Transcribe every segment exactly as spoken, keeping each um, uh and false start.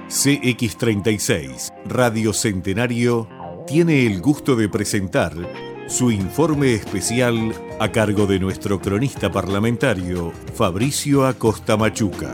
C X treinta y seis, Radio Centenario, tiene el gusto de presentar su informe especial a cargo de nuestro cronista parlamentario, Fabricio Acosta Machuca.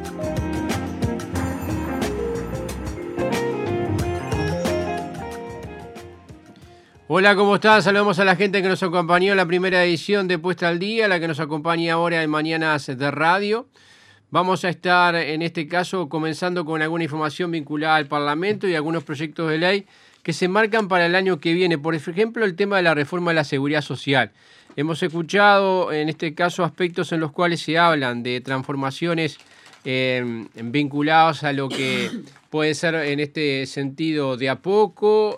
Hola, ¿cómo están? Saludamos a la gente que nos acompañó en la primera edición de Puesta al Día, la que nos acompaña ahora en Mañanas de Radio. Vamos a estar, en este caso, comenzando con alguna información vinculada al Parlamento y algunos proyectos de ley que se marcan para el año que viene. Por ejemplo, el tema de la reforma de la seguridad social. Hemos escuchado, en este caso, aspectos en los cuales se hablan de transformaciones eh, vinculadas a lo que puede ser, en este sentido, de a poco,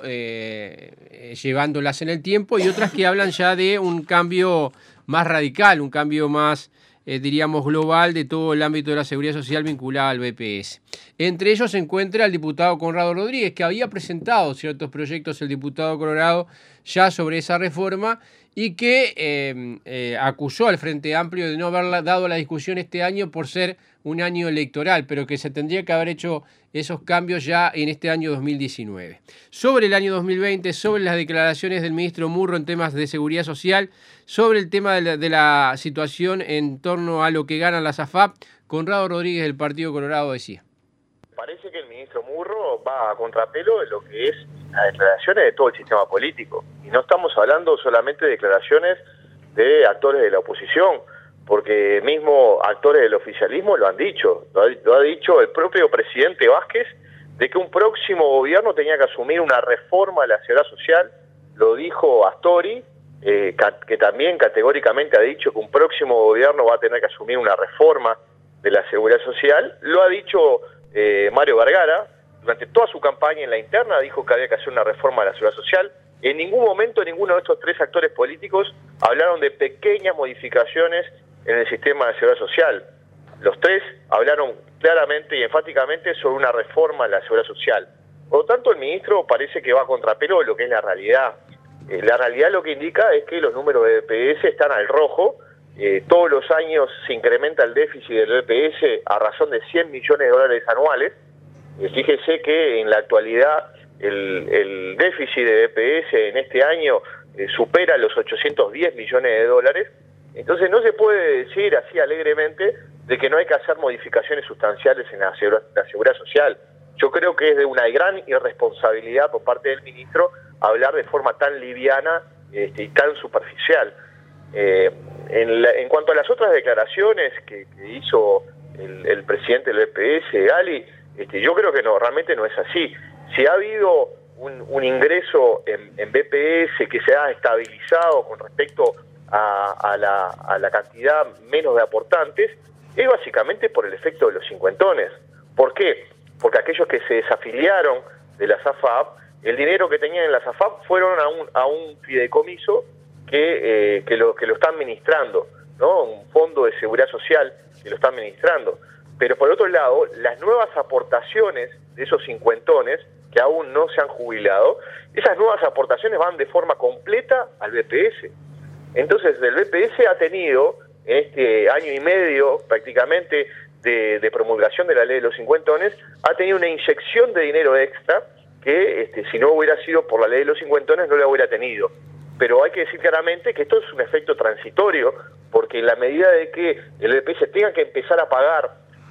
eh, llevándolas en el tiempo, y otras que hablan ya de un cambio más radical, un cambio más, eh, diríamos, global de todo el ámbito de la seguridad social vinculada al B P S. Entre ellos se encuentra el diputado Conrado Rodríguez, que había presentado ciertos proyectos, el diputado Colorado, ya sobre esa reforma, y que eh, eh, acusó al Frente Amplio de no haber dado la discusión este año por ser un año electoral, pero que se tendría que haber hecho esos cambios ya en este año dos mil diecinueve. Sobre el año dos mil veinte, sobre las declaraciones del ministro Murro en temas de seguridad social, sobre el tema de la, de la situación en torno a lo que ganan las A F A P, Conrado Rodríguez del Partido Colorado decía. Parece que el ministro Murro va a contrapelo de lo que es las declaraciones de todo el sistema político. Y no estamos hablando solamente de declaraciones de actores de la oposición, porque mismo actores del oficialismo lo han dicho. Lo ha, lo ha dicho el propio presidente Vázquez, de que un próximo gobierno tenía que asumir una reforma de la seguridad social. Lo dijo Astori, eh, que también categóricamente ha dicho que un próximo gobierno va a tener que asumir una reforma de la seguridad social. Lo ha dicho eh, Mario Vergara, durante toda su campaña en la interna dijo que había que hacer una reforma de la seguridad social. En ningún momento ninguno de estos tres actores políticos hablaron de pequeñas modificaciones en el sistema de seguridad social. Los tres hablaron claramente y enfáticamente sobre una reforma de la seguridad social. Por lo tanto, el ministro parece que va a contrapelo de lo que es la realidad. Eh, la realidad lo que indica es que los números de B P S están al rojo. Eh, todos los años se incrementa el déficit del B P S a razón de cien millones de dólares anuales. Eh, fíjese que en la actualidad el, el déficit de B P S en este año eh, supera los ochocientos diez millones de dólares. Entonces no se puede decir así alegremente de que no hay que hacer modificaciones sustanciales en la seguridad, la seguridad social. Yo creo que es de una gran irresponsabilidad por parte del ministro hablar de forma tan liviana este, y tan superficial. Eh, en, la, en cuanto a las otras declaraciones que, que hizo el, el presidente del B P S, Gali, este, yo creo que no, realmente no es así. Si ha habido un, un ingreso en, en B P S que se ha estabilizado con respecto A, a, la, a la cantidad menos de aportantes, es básicamente por el efecto de los cincuentones. ¿Por qué? Porque aquellos que se desafiliaron de las A F A P, el dinero que tenían en las A F A P fueron a un, a un fideicomiso que, eh, que, lo, que lo está administrando, ¿no? Un fondo de seguridad social que lo está administrando. Pero por otro lado, las nuevas aportaciones de esos cincuentones que aún no se han jubilado, esas nuevas aportaciones van de forma completa al B P S. Entonces, el B P S ha tenido, en este año y medio prácticamente de, de promulgación de la ley de los cincuentones, ha tenido una inyección de dinero extra que, este, si no hubiera sido por la ley de los cincuentones, no la hubiera tenido. Pero hay que decir claramente que esto es un efecto transitorio, porque en la medida de que el B P S tenga que empezar a pagar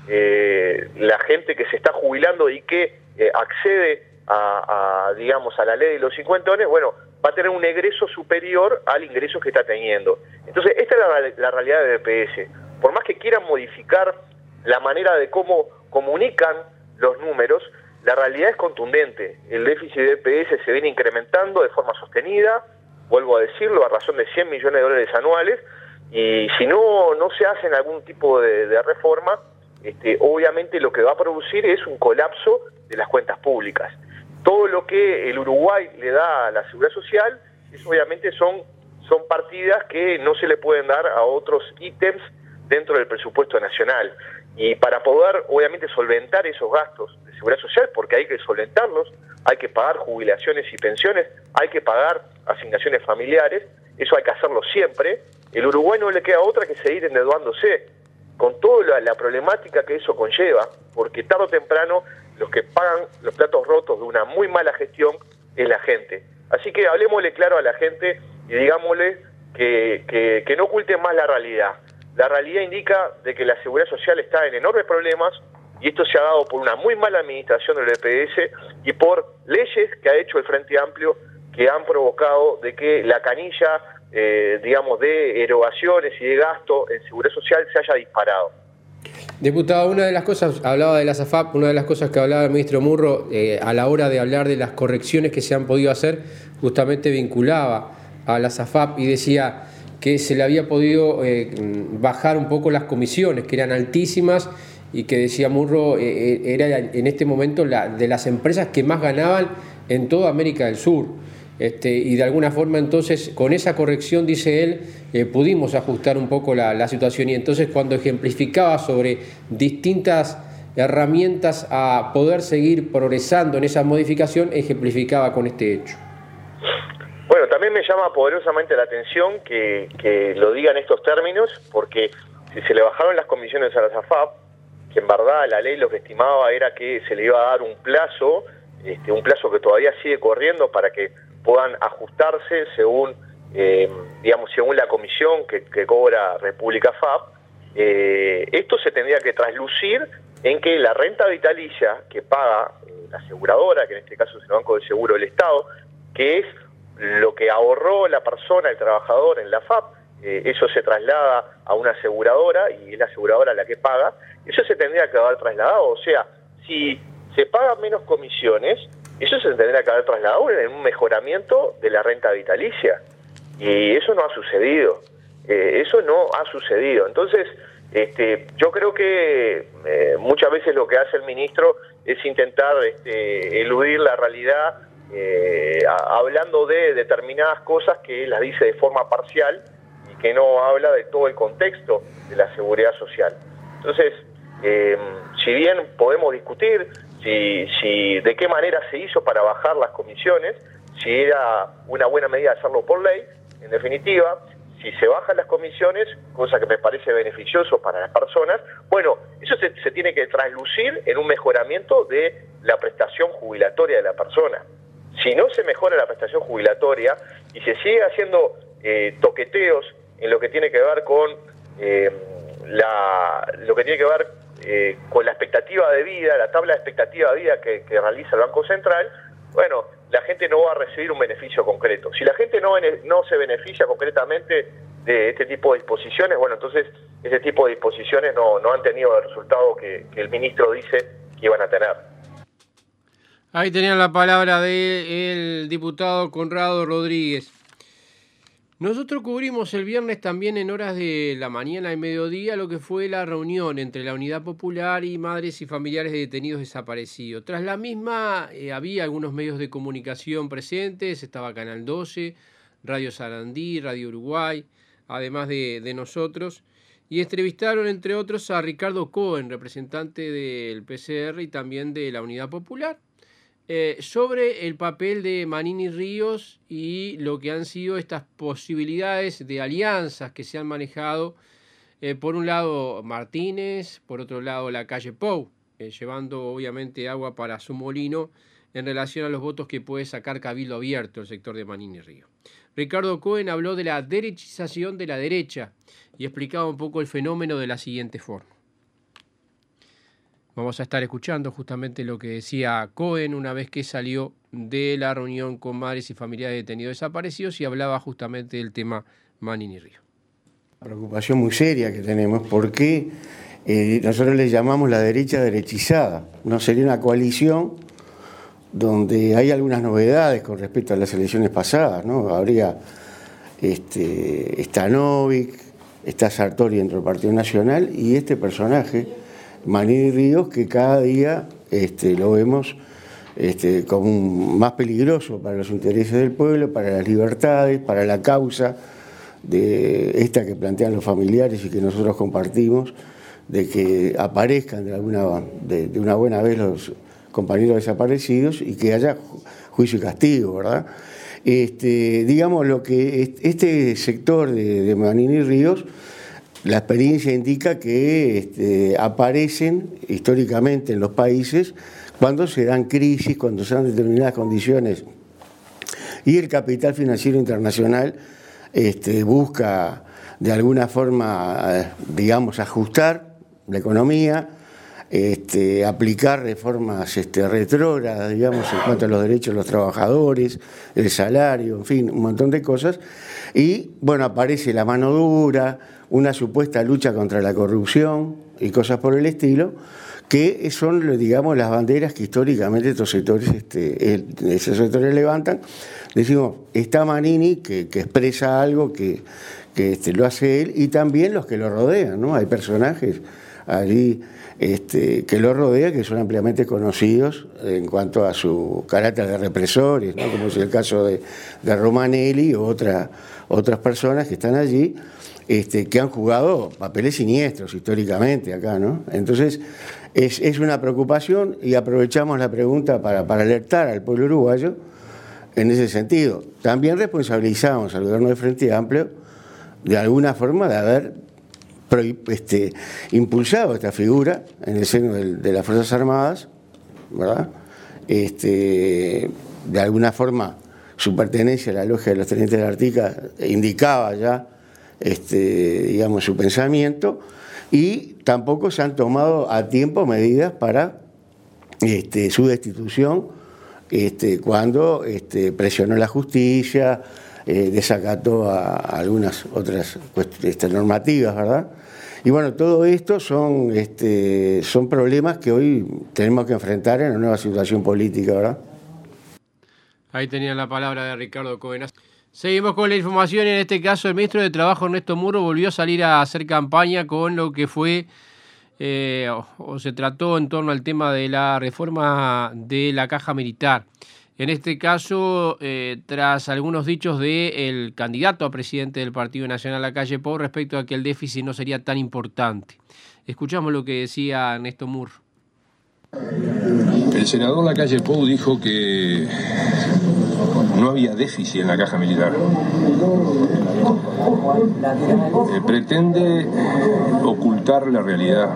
eh, la gente que se está jubilando y que eh, accede a, a, digamos, a la ley de los cincuentones, bueno, va a tener un egreso superior al ingreso que está teniendo. Entonces, esta es la, la realidad de B P S. Por más que quieran modificar la manera de cómo comunican los números, la realidad es contundente. El déficit de B P S se viene incrementando de forma sostenida, vuelvo a decirlo, a razón de cien millones de dólares anuales, y si no, no se hacen algún tipo de, de reforma, este, obviamente lo que va a producir es un colapso de las cuentas públicas. Todo lo que el Uruguay le da a la seguridad social, eso obviamente son, son partidas que no se le pueden dar a otros ítems dentro del presupuesto nacional. Y para poder, obviamente, solventar esos gastos de seguridad social, porque hay que solventarlos, hay que pagar jubilaciones y pensiones, hay que pagar asignaciones familiares, eso hay que hacerlo siempre. El Uruguay no le queda otra que seguir endeudándose, con toda la, la problemática que eso conlleva, porque tarde o temprano los que pagan los platos rotos de una muy mala gestión es la gente. Así que hablemosle claro a la gente y digámosle que, que, que no oculten más la realidad. La realidad indica de que la seguridad social está en enormes problemas y esto se ha dado por una muy mala administración del E P S y por leyes que ha hecho el Frente Amplio que han provocado de que la canilla, eh, digamos, de erogaciones y de gasto en seguridad social se haya disparado. Diputado, una de las cosas, hablaba de la SAFAP, una de las cosas que hablaba el ministro Murro eh, a la hora de hablar de las correcciones que se han podido hacer, justamente vinculaba a la SAFAP y decía que se le había podido eh, bajar un poco las comisiones, que eran altísimas y que decía Murro eh, era en este momento la, de las empresas que más ganaban en toda América del Sur. Este, y de alguna forma entonces con esa corrección, dice él, eh, pudimos ajustar un poco la, la situación y entonces cuando ejemplificaba sobre distintas herramientas a poder seguir progresando en esa modificación, ejemplificaba con este hecho. Bueno, también me llama poderosamente la atención que, que lo diga en estos términos, porque si se le bajaron las comisiones a la SAFAP, que en verdad la ley lo que estimaba era que se le iba a dar un plazo, este, un plazo que todavía sigue corriendo para que puedan ajustarse según, eh, digamos, según la comisión que, que cobra República F A P, eh, esto se tendría que traslucir en que la renta vitalicia que paga eh, la aseguradora, que en este caso es el Banco del Seguro del Estado, que es lo que ahorró la persona, el trabajador en la F A P, eh, eso se traslada a una aseguradora y es la aseguradora la que paga, eso se tendría que haber trasladado, o sea, si se pagan menos comisiones, eso se tendría que haber trasladado en un mejoramiento de la renta vitalicia. Y eso no ha sucedido. Eh, eso no ha sucedido. Entonces, este, yo creo que eh, muchas veces lo que hace el ministro es intentar este, eludir la realidad eh, a, hablando de determinadas cosas que las dice de forma parcial y que no habla de todo el contexto de la seguridad social. Entonces, eh, si bien podemos discutir Si, si de qué manera se hizo para bajar las comisiones, si era una buena medida hacerlo por ley, en definitiva, si se bajan las comisiones, cosa que me parece beneficioso para las personas, bueno, eso se, se tiene que traslucir en un mejoramiento de la prestación jubilatoria de la persona. Si no se mejora la prestación jubilatoria y se sigue haciendo eh, toqueteos en lo que tiene que ver con eh, la, lo que tiene que ver Eh, con la expectativa de vida, la tabla de expectativa de vida que, que realiza el Banco Central, bueno, la gente no va a recibir un beneficio concreto. Si la gente no, no se beneficia concretamente de este tipo de disposiciones, bueno, entonces ese tipo de disposiciones no, no han tenido el resultado que, que el ministro dice que iban a tener. Ahí tenían la palabra del diputado Conrado Rodríguez. Nosotros cubrimos el viernes también en horas de la mañana y mediodía lo que fue la reunión entre la Unidad Popular y madres y familiares de detenidos desaparecidos. Tras la misma eh, había algunos medios de comunicación presentes, estaba Canal doce, Radio Sarandí, Radio Uruguay, además de, de nosotros, y entrevistaron entre otros a Ricardo Cohen, representante del P C R y también de la Unidad Popular, Eh, sobre el papel de Manini Ríos y lo que han sido estas posibilidades de alianzas que se han manejado, eh, por un lado Martínez, por otro lado la calle Pou, eh, llevando obviamente agua para su molino en relación a los votos que puede sacar Cabildo Abierto el sector de Manini Ríos. Ricardo Cohen habló de la derechización de la derecha y explicaba un poco el fenómeno de la siguiente forma. Vamos a estar escuchando justamente lo que decía Cohen una vez que salió de la reunión con madres y familiares de detenidos desaparecidos y hablaba justamente del tema Manini Ríos. Preocupación muy seria que tenemos porque eh, nosotros le llamamos la derecha derechizada. No sería una coalición donde hay algunas novedades con respecto a las elecciones pasadas, ¿no? Habría este, Stanovic, está Sartori dentro del Partido Nacional y este personaje, Manini Ríos, que cada día este, lo vemos este, como un, más peligroso para los intereses del pueblo, para las libertades, para la causa de esta que plantean los familiares y que nosotros compartimos, de que aparezcan de, alguna, de, de una buena vez los compañeros desaparecidos y que haya juicio y castigo, ¿verdad? Este, digamos, lo que este sector de, de Manini Ríos la experiencia indica que este, aparecen históricamente en los países cuando se dan crisis, cuando se dan determinadas condiciones y el capital financiero internacional este, busca de alguna forma, digamos, ajustar la economía, este, aplicar reformas este, retrógradas, digamos, en cuanto a los derechos de los trabajadores, el salario, en fin, un montón de cosas. Y, bueno, aparece la mano dura, una supuesta lucha contra la corrupción y cosas por el estilo, que son, digamos, las banderas que históricamente estos sectores, este, esos sectores levantan. Decimos, está Manini, que, que expresa algo que, que este, lo hace él, y también los que lo rodean, ¿no? Hay personajes allí este, que lo rodean, que son ampliamente conocidos en cuanto a su carácter de represores, ¿no? Como es el caso de, de Romanelli u otra, otras personas que están allí, este, que han jugado papeles siniestros históricamente acá, ¿no? Entonces, es, es una preocupación y aprovechamos la pregunta para, para alertar al pueblo uruguayo en ese sentido. También responsabilizamos al gobierno de Frente Amplio de alguna forma de haber este, impulsado esta figura en el seno de, de las Fuerzas Armadas, ¿verdad? Este, de alguna forma su pertenencia a la logia de los tenientes de la Artigas indicaba ya este, digamos, su pensamiento, y tampoco se han tomado a tiempo medidas para este, su destitución este, cuando este, presionó la justicia, eh, desacató a, a algunas otras este, normativas, ¿verdad? Y bueno, todo esto son, este, son problemas que hoy tenemos que enfrentar en una nueva situación política, ¿verdad? Ahí tenían la palabra de Ricardo Covenaz. Seguimos con la información. En este caso, el ministro de Trabajo, Ernesto Murro, volvió a salir a hacer campaña con lo que fue, eh, o, o se trató en torno al tema de la reforma de la caja militar. En este caso, eh, tras algunos dichos del candidato a presidente del Partido Nacional, Lacalle Pou, respecto a que el déficit no sería tan importante. Escuchamos lo que decía Ernesto Murro. El senador Lacalle Pou dijo que no había déficit en la caja militar. Eh, pretende ocultar la realidad.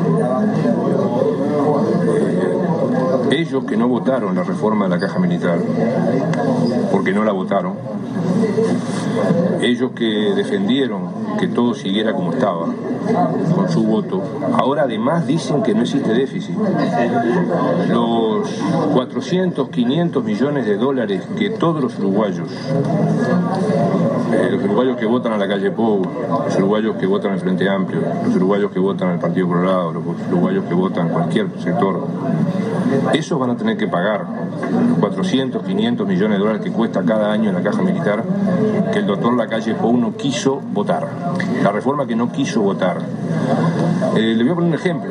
Eh, ellos que no votaron la reforma de la caja militar, porque no la votaron, ellos que defendieron que todo siguiera como estaba, con su voto, ahora además dicen que no existe déficit. Los cuatrocientos, quinientos millones de dólares que todos los uruguayos, eh, los uruguayos que votan a Lacalle Pou, los uruguayos que votan al Frente Amplio, los uruguayos que votan al Partido Colorado, los uruguayos que votan cualquier sector, esos van a tener que pagar los cuatrocientos, quinientos millones de dólares que cuesta cada año en la caja militar, que el doctor Lacalle Pou no quiso votar, la reforma que no quiso votar. Eh, le voy a poner un ejemplo.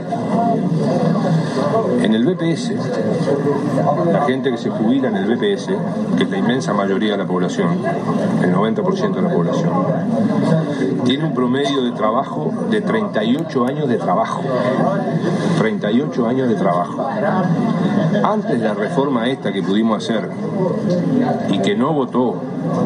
En el B P S, la gente que se jubila en el B P S, que es la inmensa mayoría de la población, el noventa por ciento de la población, tiene un promedio de trabajo de treinta y ocho años de trabajo. treinta y ocho años de trabajo. Antes de la reforma esta que pudimos hacer y que no votó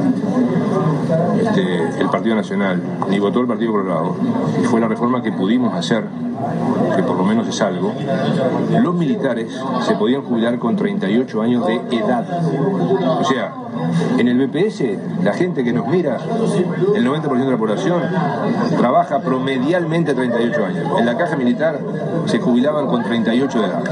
este, el Partido Nacional, ni votó el Partido Colorado, y fue la reforma que pudimos hacer, que por lo menos es algo, los militares se podían jubilar con treinta y ocho años de edad. O sea, en el B P S, la gente que nos mira, el noventa por ciento de la población, trabaja promedialmente treinta y ocho años. En la caja militar se jubilaban con treinta y ocho de edad.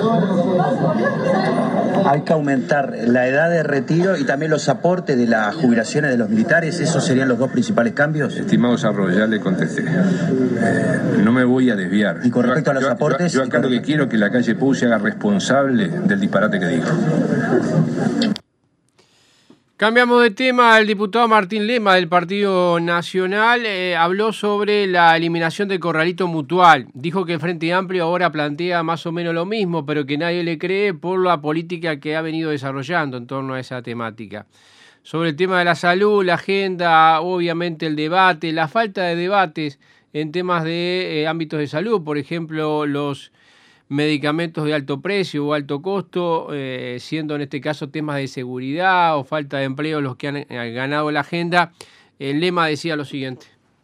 Hay que aumentar la edad de retiro y también los aportes de las jubilaciones de los militares. ¿Esos serían los dos principales cambios? Estimado Sarro, ya le contesté. Eh, no me voy a desviar. Y con respecto yo, a los yo, aportes... Yo, yo acá lo que quiero es que Lacalle Pou se haga responsable del disparate que dijo. Cambiamos de tema. El diputado Martín Lema del Partido Nacional eh, habló sobre la eliminación del corralito mutual. Dijo que el Frente Amplio ahora plantea más o menos lo mismo, pero que nadie le cree por la política que ha venido desarrollando en torno a esa temática. Sobre el tema de la salud, la agenda, obviamente el debate, la falta de debates en temas de eh, ámbitos de salud, por ejemplo, los medicamentos de alto precio o alto costo, eh, siendo en este caso temas de seguridad o falta de empleo los que han eh, ganado la agenda. El Lema decía lo siguiente.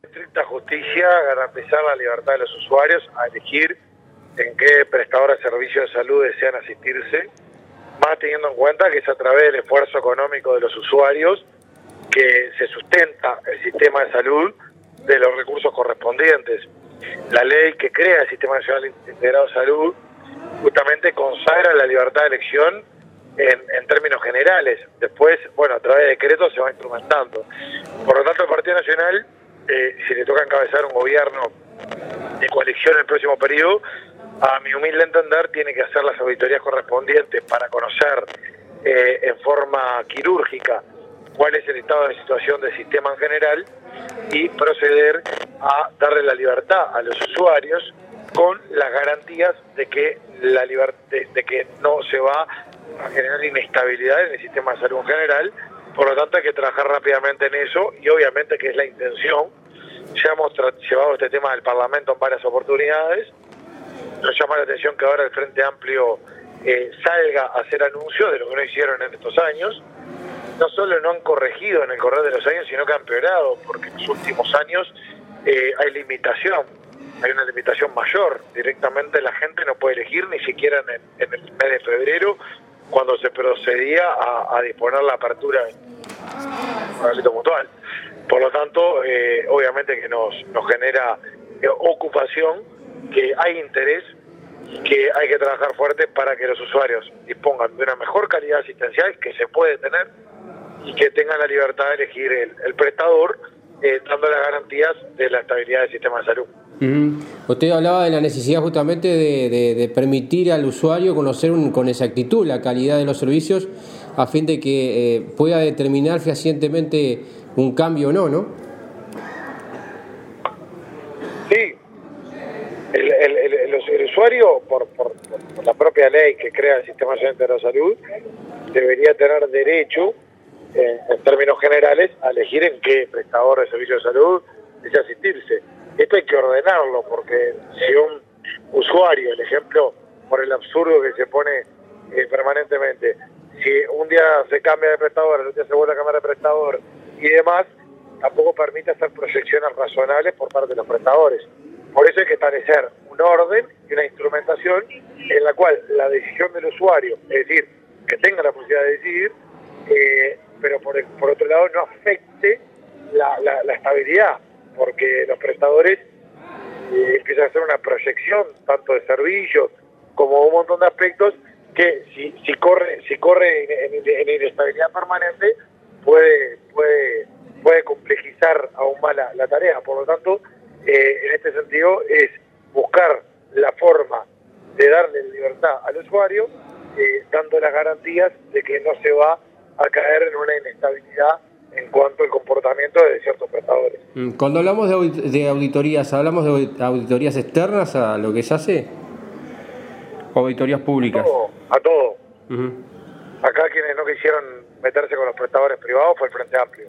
estricta justicia garantizar la libertad de los usuarios a elegir en qué prestador de servicios de salud desean asistirse, más teniendo en cuenta que es a través del esfuerzo económico de los usuarios que se sustenta el sistema de salud de los recursos correspondientes. La ley que crea el Sistema Nacional Integrado de Salud justamente consagra la libertad de elección en, en términos generales. Después, bueno, a través de decretos se va instrumentando. Por lo tanto, el Partido Nacional, eh, si le toca encabezar un gobierno de coalición en el próximo periodo, a mi humilde entender, tiene que hacer las auditorías correspondientes para conocer eh, en forma quirúrgica cuál es el estado de situación del sistema en general y proceder a darle la libertad a los usuarios con las garantías de que la liber- de, de que no se va a generar inestabilidad en el sistema de salud en general. Por lo tanto, hay que trabajar rápidamente en eso y obviamente que es la intención. Ya hemos tra- llevado este tema del Parlamento en varias oportunidades. Nos llama la atención que ahora el Frente Amplio eh, salga a hacer anuncios de lo que no hicieron en estos años. No solo no han corregido en el correr de los años, sino que han empeorado, porque en los últimos años eh, hay limitación, hay una limitación mayor. Directamente la gente no puede elegir ni siquiera en el, en el mes de febrero, cuando se procedía a, a disponer la apertura en un delito mutual. Por lo tanto, eh, obviamente que nos, nos genera eh, ocupación, que hay interés, que hay que trabajar fuerte para que los usuarios dispongan de una mejor calidad asistencial que se puede tener y que tengan la libertad de elegir el, el prestador, eh, dando las garantías de la estabilidad del sistema de salud. Uh-huh. Usted hablaba de la necesidad justamente de, de, de permitir al usuario conocer un, con exactitud la calidad de los servicios a fin de que eh, pueda determinar fehacientemente un cambio o no, ¿no? Sí. El, el, el, el, el usuario, por, por, por la propia ley que crea el Sistema Nacional de Salud, debería tener derecho, eh, en términos generales, a elegir en qué prestador de servicios de salud desea asistirse. Esto hay que ordenarlo, porque si un usuario, el ejemplo por el absurdo que se pone eh, permanentemente, si un día se cambia de prestador, el otro día se vuelve a cambiar de prestador y demás, tampoco permite hacer proyecciones razonables por parte de los prestadores. Por eso hay que establecer un orden y una instrumentación en la cual la decisión del usuario, es decir, que tenga la posibilidad de decidir, eh, pero por, el, por otro lado no afecte la, la, la estabilidad, porque los prestadores eh, empiezan a hacer una proyección tanto de servicios como un montón de aspectos que si, si corre si corre en, en, en inestabilidad permanente puede puede puede complejizar aún más la, la tarea. Por lo tanto, eh, en este sentido es buscar la forma de darle libertad al usuario, eh, dando las garantías de que no se va a caer en una inestabilidad en cuanto al comportamiento de ciertos prestadores. Cuando hablamos de, audit- de auditorías, ¿hablamos de auditorías externas a lo que se hace? ¿O auditorías públicas? A todo. A todo. Uh-huh. Acá quienes no quisieron meterse con los prestadores privados fue el Frente Amplio.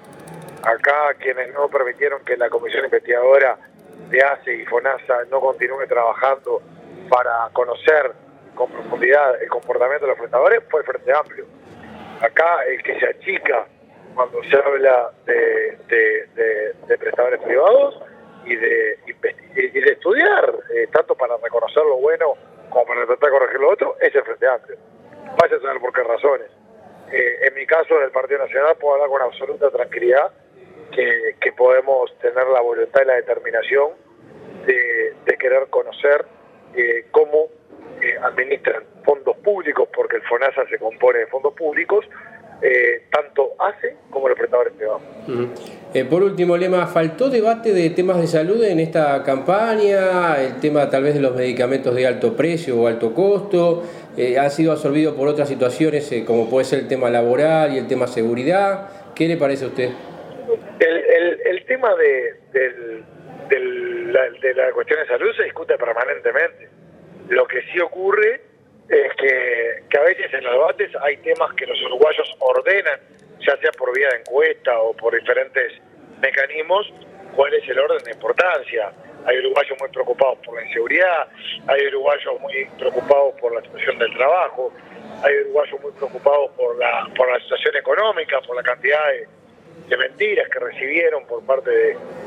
Acá quienes no permitieron que la Comisión Investigadora de A C E y FONASA no continúe trabajando para conocer con profundidad el comportamiento de los prestadores fue el Frente Amplio. Acá el que se achica cuando se habla de, de, de, de prestadores privados y de, y de estudiar, eh, tanto para reconocer lo bueno como para tratar de corregir lo otro, es el Frente Amplio. Vaya a saber por qué razones. Eh, en mi caso, del Partido Nacional, puedo hablar con absoluta tranquilidad que, que podemos tener la voluntad y la determinación de, de querer conocer eh, cómo eh, administran fondos públicos, porque el FONASA se compone de fondos públicos, eh, tanto A C E como los prestadores privados. Uh-huh. Eh, por último, Lema, ¿faltó debate de temas de salud en esta campaña? El tema tal vez de los medicamentos de alto precio o alto costo, eh, ¿ha sido absorbido por otras situaciones eh, como puede ser el tema laboral y el tema seguridad? ¿Qué le parece a usted? El, el, el tema de, del, del, la, de la cuestión de salud se discute permanentemente. Lo que sí ocurre es que, que a veces en los debates hay temas que los uruguayos ordenan, ya sea por vía de encuesta o por diferentes mecanismos, cuál es el orden de importancia. Hay uruguayos muy preocupados por la inseguridad, hay uruguayos muy preocupados por la situación del trabajo, hay uruguayos muy preocupados por la, por la situación económica, por la cantidad de, de mentiras que recibieron por parte de,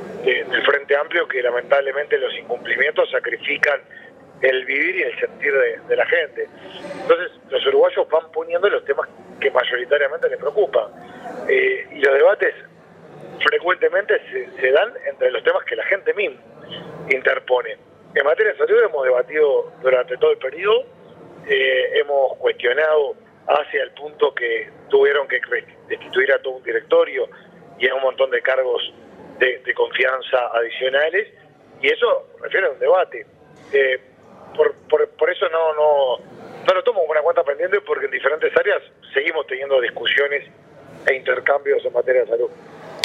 de, del Frente Amplio, que lamentablemente los incumplimientos sacrifican el vivir y el sentir de, de la gente. Entonces los uruguayos van poniendo los temas que mayoritariamente les preocupan, eh, y los debates frecuentemente se, se dan entre los temas que la gente misma interpone. En materia de salud hemos debatido durante todo el periodo, eh, hemos cuestionado hacia el punto que tuvieron que destituir a todo un directorio y a un montón de cargos de, de confianza adicionales, y eso refiere a un debate. Eh, por, por, por eso no, no, no lo tomo como una cuenta pendiente, porque en diferentes áreas seguimos teniendo discusiones e intercambios en materia de salud.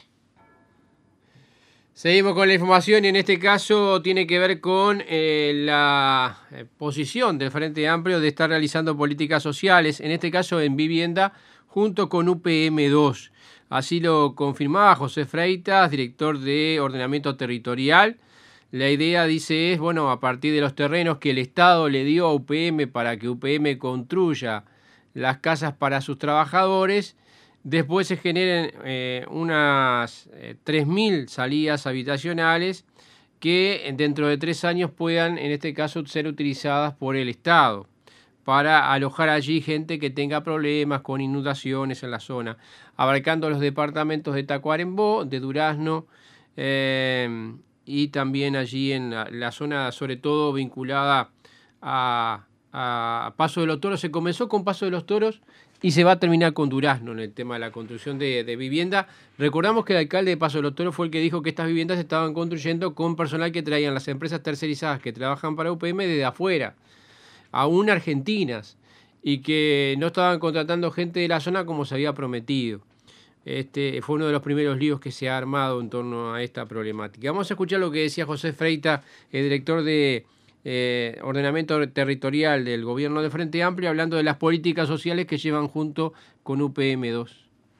Seguimos con la información y en este caso tiene que ver con eh, la posición del Frente Amplio de estar realizando políticas sociales, en este caso en vivienda, junto con U P M dos. Así lo confirmaba José Freitas, director de Ordenamiento Territorial. La idea, dice, es, bueno, a partir de los terrenos que el Estado le dio a U P M para que U P M construya las casas para sus trabajadores, después se generen eh, unas eh, tres mil salidas habitacionales que dentro de tres años puedan, en este caso, ser utilizadas por el Estado para alojar allí gente que tenga problemas con inundaciones en la zona, abarcando los departamentos de Tacuarembó, de Durazno, eh, y también allí en la, la zona, sobre todo vinculada a, a Paso de los Toros. Se comenzó con Paso de los Toros y se va a terminar con Durazno en el tema de la construcción de, de vivienda. Recordamos que el alcalde de Paso de los Toros fue el que dijo que estas viviendas se estaban construyendo con personal que traían las empresas tercerizadas que trabajan para U P M desde afuera, aún argentinas, y que no estaban contratando gente de la zona como se había prometido. Este fue uno de los primeros líos que se ha armado en torno a esta problemática. Vamos a escuchar lo que decía José Freitas, el director de Eh, ordenamiento territorial del gobierno de Frente Amplio, hablando de las políticas sociales que llevan junto con U P M dos.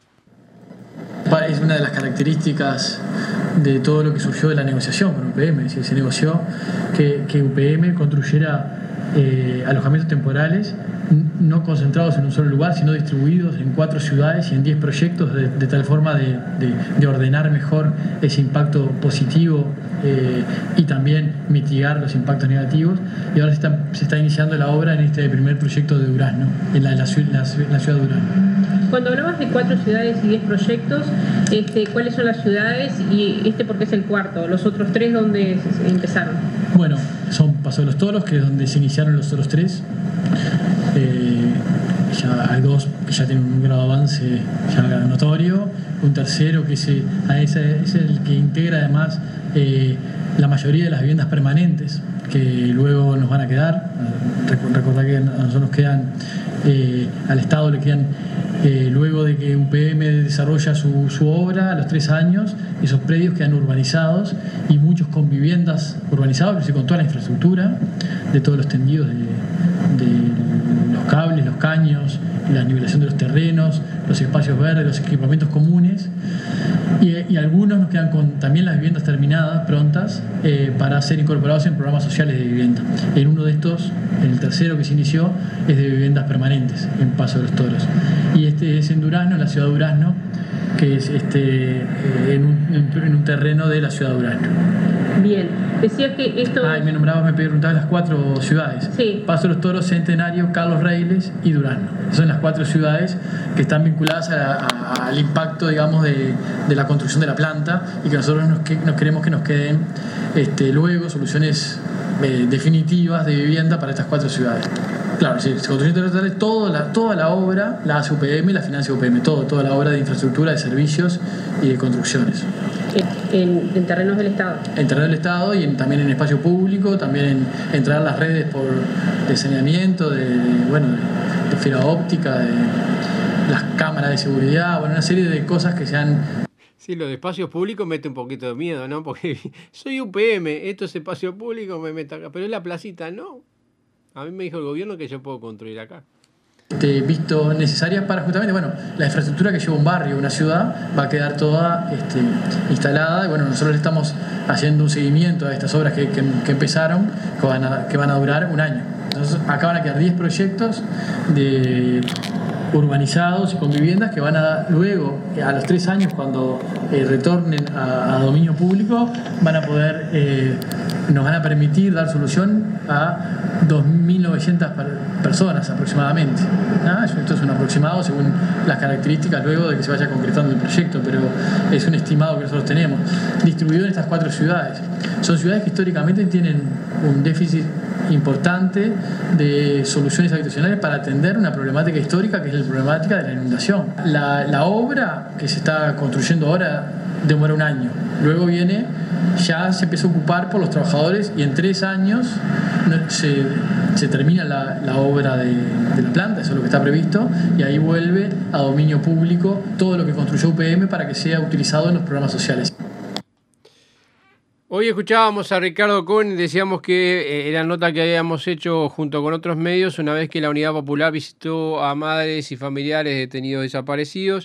Es una de las características de todo lo que surgió de la negociación con U P M. Es decir, se negoció que, que U P M construyera eh, alojamientos temporales no concentrados en un solo lugar, sino distribuidos en cuatro ciudades y en diez proyectos, de, de tal forma de, de, de ordenar mejor ese impacto positivo eh, y también mitigar los impactos negativos. Y ahora se está, se está iniciando la obra en este primer proyecto de Durazno, en la, en la, en la, en la ciudad de Durazno. Cuando hablabas de cuatro ciudades y diez proyectos, este, ¿cuáles son las ciudades y este por qué es el cuarto? ¿Los otros tres dónde empezaron? Bueno, son Paso de los Toros, que es donde se iniciaron los otros tres. Eh, ya hay dos que ya tienen un grado de avance ya notorio, un tercero que se, a ese, es el que integra además eh, la mayoría de las viviendas permanentes que luego nos van a quedar. Recordad que a nosotros nos quedan, eh, al Estado le quedan, eh, luego de que U P M desarrolla su, su obra, a los tres años, esos predios quedan urbanizados y muchos con viviendas urbanizadas, con toda la infraestructura de todos los tendidos de, de los cables, los caños, la nivelación de los terrenos, los espacios verdes, los equipamientos comunes, y, y algunos nos quedan con también las viviendas terminadas, prontas, eh, para ser incorporados en programas sociales de vivienda. En uno de estos, en el tercero que se inició, es de viviendas permanentes en Paso de los Toros. Y este es en Durazno, en la ciudad de Durazno, que es este, eh, en, un, en un terreno de la ciudad de Durazno. Bien, decías que esto... Ah, y me nombrabas, me preguntabas las cuatro ciudades. Sí. Paso de los Toros, Centenario, Carlos Reiles y Durazno. Esas son las cuatro ciudades que están vinculadas a, a, al impacto, digamos, de, de la construcción de la planta, y que nosotros nos, que, nos queremos que nos queden este, luego soluciones eh, definitivas de vivienda para estas cuatro ciudades. Claro, sí, construcción territorial, toda la, toda la obra la hace U P M y la financia U P M, todo, toda la obra de infraestructura, de servicios y de construcciones. En, en terrenos del Estado. En terrenos del Estado y en, también en espacio público, también en entrar las redes por, de saneamiento, de, de, bueno, de, de fibra óptica, de las cámaras de seguridad, bueno, una serie de cosas que se han... Sí, lo de espacios públicos mete un poquito de miedo, ¿no? Porque soy U P M, esto es espacio público, me meto acá, pero es la placita, ¿no? A mí me dijo el gobierno que yo puedo construir acá. Este, visto necesarias para justamente, bueno, la infraestructura que lleva un barrio, una ciudad, va a quedar toda este, instalada. Y bueno, nosotros estamos haciendo un seguimiento a estas obras que, que, que empezaron, que van, a, que van a durar un año. Entonces, acá van a quedar diez proyectos de urbanizados y con viviendas que van a luego, a los tres años, cuando eh, retornen a, a dominio público, van a poder, eh, nos van a permitir dar solución a dos mil novecientas personas aproximadamente. ¿Ah? Esto es un aproximado según las características luego de que se vaya concretando el proyecto, pero es un estimado que nosotros tenemos, distribuido en estas cuatro ciudades. Son ciudades que históricamente tienen un déficit importante de soluciones habitacionales para atender una problemática histórica que es la problemática de la inundación. La, la obra que se está construyendo ahora demora un año, luego viene, ya se empieza a ocupar por los trabajadores y en tres años se, se termina la, la obra de, de la planta, eso es lo que está previsto, y ahí vuelve a dominio público todo lo que construyó U P M para que sea utilizado en los programas sociales. Hoy escuchábamos a Ricardo Cohen y decíamos que era nota que habíamos hecho junto con otros medios una vez que la Unidad Popular visitó a madres y familiares de detenidos desaparecidos.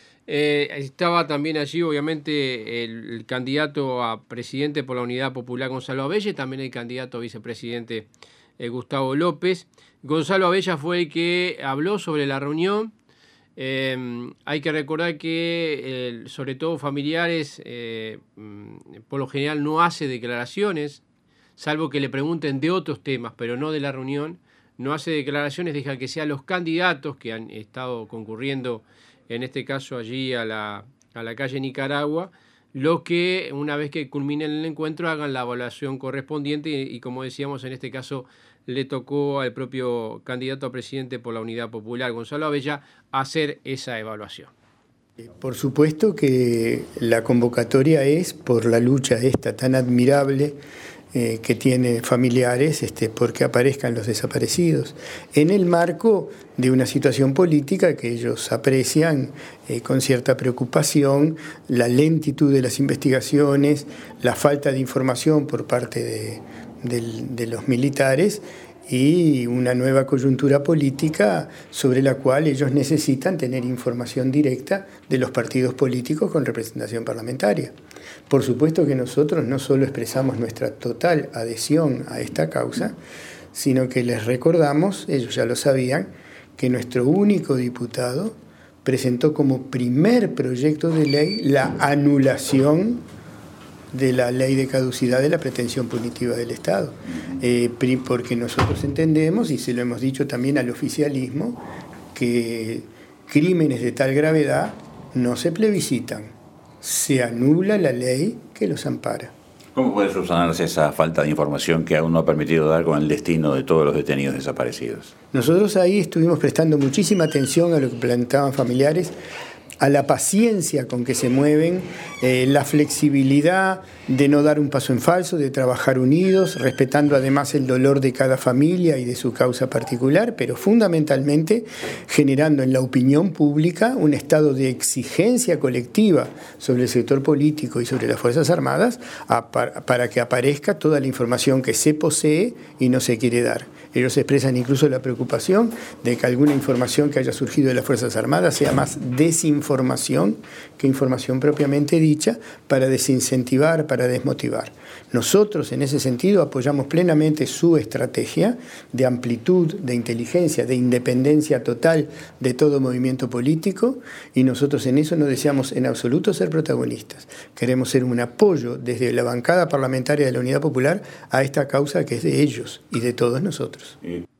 Eh, estaba también allí, obviamente, el, el candidato a presidente por la Unidad Popular, Gonzalo Abella, también el candidato a vicepresidente, eh, Gustavo López. Gonzalo Abella fue el que habló sobre la reunión. Eh, hay que recordar que, eh, sobre todo familiares, eh, por lo general no hace declaraciones, salvo que le pregunten de otros temas, pero no de la reunión. No hace declaraciones, deja que sean los candidatos que han estado concurriendo, en este caso allí a la, a la calle Nicaragua, los que una vez que culminen el encuentro hagan la evaluación correspondiente y, y como decíamos en este caso le tocó al propio candidato a presidente por la Unidad Popular, Gonzalo Abella, hacer esa evaluación. Por supuesto que la convocatoria es por la lucha esta tan admirable eh, que tiene familiares este, porque aparezcan los desaparecidos, en el marco de una situación política que ellos aprecian eh, con cierta preocupación, la lentitud de las investigaciones, la falta de información por parte de, de, de los militares y una nueva coyuntura política sobre la cual ellos necesitan tener información directa de los partidos políticos con representación parlamentaria. Por supuesto que nosotros no solo expresamos nuestra total adhesión a esta causa, sino que les recordamos, ellos ya lo sabían, que nuestro único diputado presentó como primer proyecto de ley la anulación de la ley de caducidad de la pretensión punitiva del Estado. Eh, porque nosotros entendemos, y se lo hemos dicho también al oficialismo, que crímenes de tal gravedad no se plebiscitan, se anula la ley que los ampara. ¿Cómo puede subsanarse esa falta de información que aún no ha permitido dar con el destino de todos los detenidos desaparecidos? Nosotros ahí estuvimos prestando muchísima atención a lo que planteaban familiares, a la paciencia con que se mueven, eh, la flexibilidad de no dar un paso en falso, de trabajar unidos, respetando además el dolor de cada familia y de su causa particular, pero fundamentalmente generando en la opinión pública un estado de exigencia colectiva sobre el sector político y sobre las Fuerzas Armadas a, para, para que aparezca toda la información que se posee y no se quiere dar. Ellos expresan incluso la preocupación de que alguna información que haya surgido de las Fuerzas Armadas sea más desinformación que información propiamente dicha para desincentivar, para desmotivar. Nosotros en ese sentido apoyamos plenamente su estrategia de amplitud, de inteligencia, de independencia total de todo movimiento político y nosotros en eso no deseamos en absoluto ser protagonistas. Queremos ser un apoyo desde la bancada parlamentaria de la Unidad Popular a esta causa que es de ellos y de todos nosotros.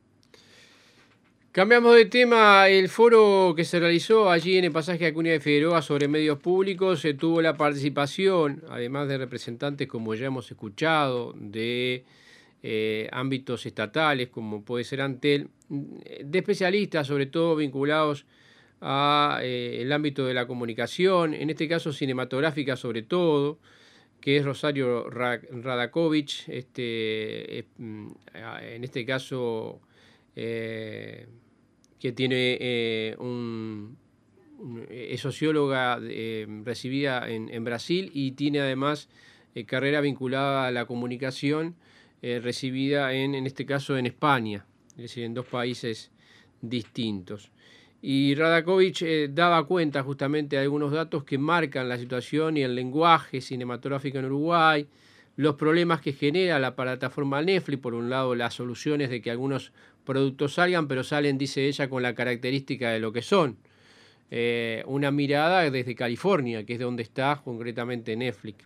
Cambiamos de tema. El foro que se realizó allí en el pasaje Acuña de Figueroa sobre medios públicos eh, tuvo la participación, además de representantes, como ya hemos escuchado, de eh, ámbitos estatales, como puede ser Antel, de especialistas, sobre todo vinculados a eh, el ámbito de la comunicación, en este caso cinematográfica sobre todo, que es Rosario Radakovich, este, eh, en este caso... Eh, que tiene eh, un, un, es socióloga eh, recibida en, en Brasil y tiene además eh, carrera vinculada a la comunicación eh, recibida en, en este caso en España, es decir, en dos países distintos. Y Radakovich eh, daba cuenta justamente de algunos datos que marcan la situación y el lenguaje cinematográfico en Uruguay, los problemas que genera la plataforma Netflix, por un lado las soluciones de que algunos productos salgan, pero salen, dice ella, con la característica de lo que son. Eh, una mirada desde California, que es donde está concretamente Netflix.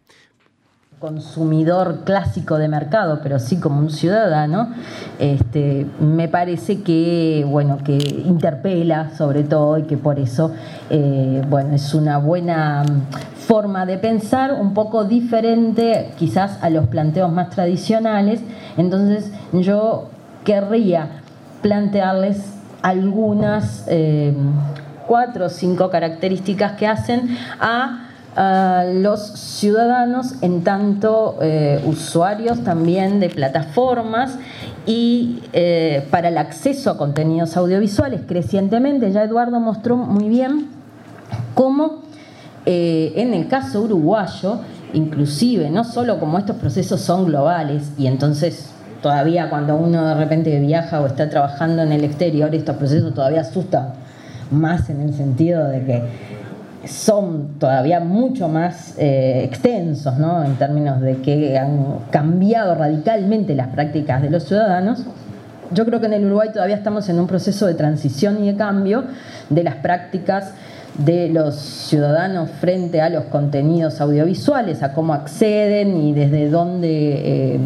Consumidor clásico de mercado, pero sí como un ciudadano, este, me parece que, bueno, que interpela sobre todo y que por eso, eh, bueno, es una buena forma de pensar, un poco diferente quizás a los planteos más tradicionales. Entonces yo querría plantearles algunas eh, cuatro o cinco características que hacen a a los ciudadanos en tanto eh, usuarios también de plataformas y eh, para el acceso a contenidos audiovisuales crecientemente. Ya Eduardo mostró muy bien cómo eh, en el caso uruguayo, inclusive, no solo como estos procesos son globales y entonces todavía cuando uno de repente viaja o está trabajando en el exterior, estos procesos todavía asustan más en el sentido de que son todavía mucho más eh, extensos, ¿no? En términos de que han cambiado radicalmente las prácticas de los ciudadanos. Yo creo que en el Uruguay todavía estamos en un proceso de transición y de cambio de las prácticas de los ciudadanos frente a los contenidos audiovisuales, a cómo acceden y desde dónde eh,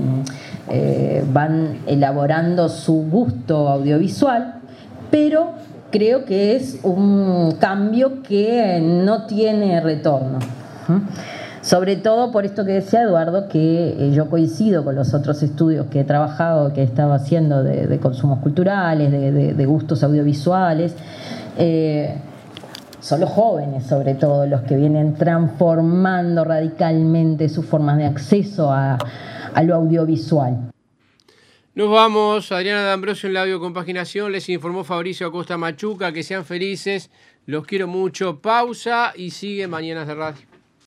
eh, van elaborando su gusto audiovisual, pero creo que es un cambio que no tiene retorno. Sobre todo por esto que decía Eduardo, que yo coincido con los otros estudios que he trabajado, que he estado haciendo de, de consumos culturales, de, de, de gustos audiovisuales. Eh, son los jóvenes, sobre todo, los que vienen transformando radicalmente sus formas de acceso a, a lo audiovisual. Nos vamos, Adriana D'Ambrosio en la audiocompaginación, les informó Fabricio Acosta Machuca, que sean felices, los quiero mucho, pausa y sigue Mañanas de Radio.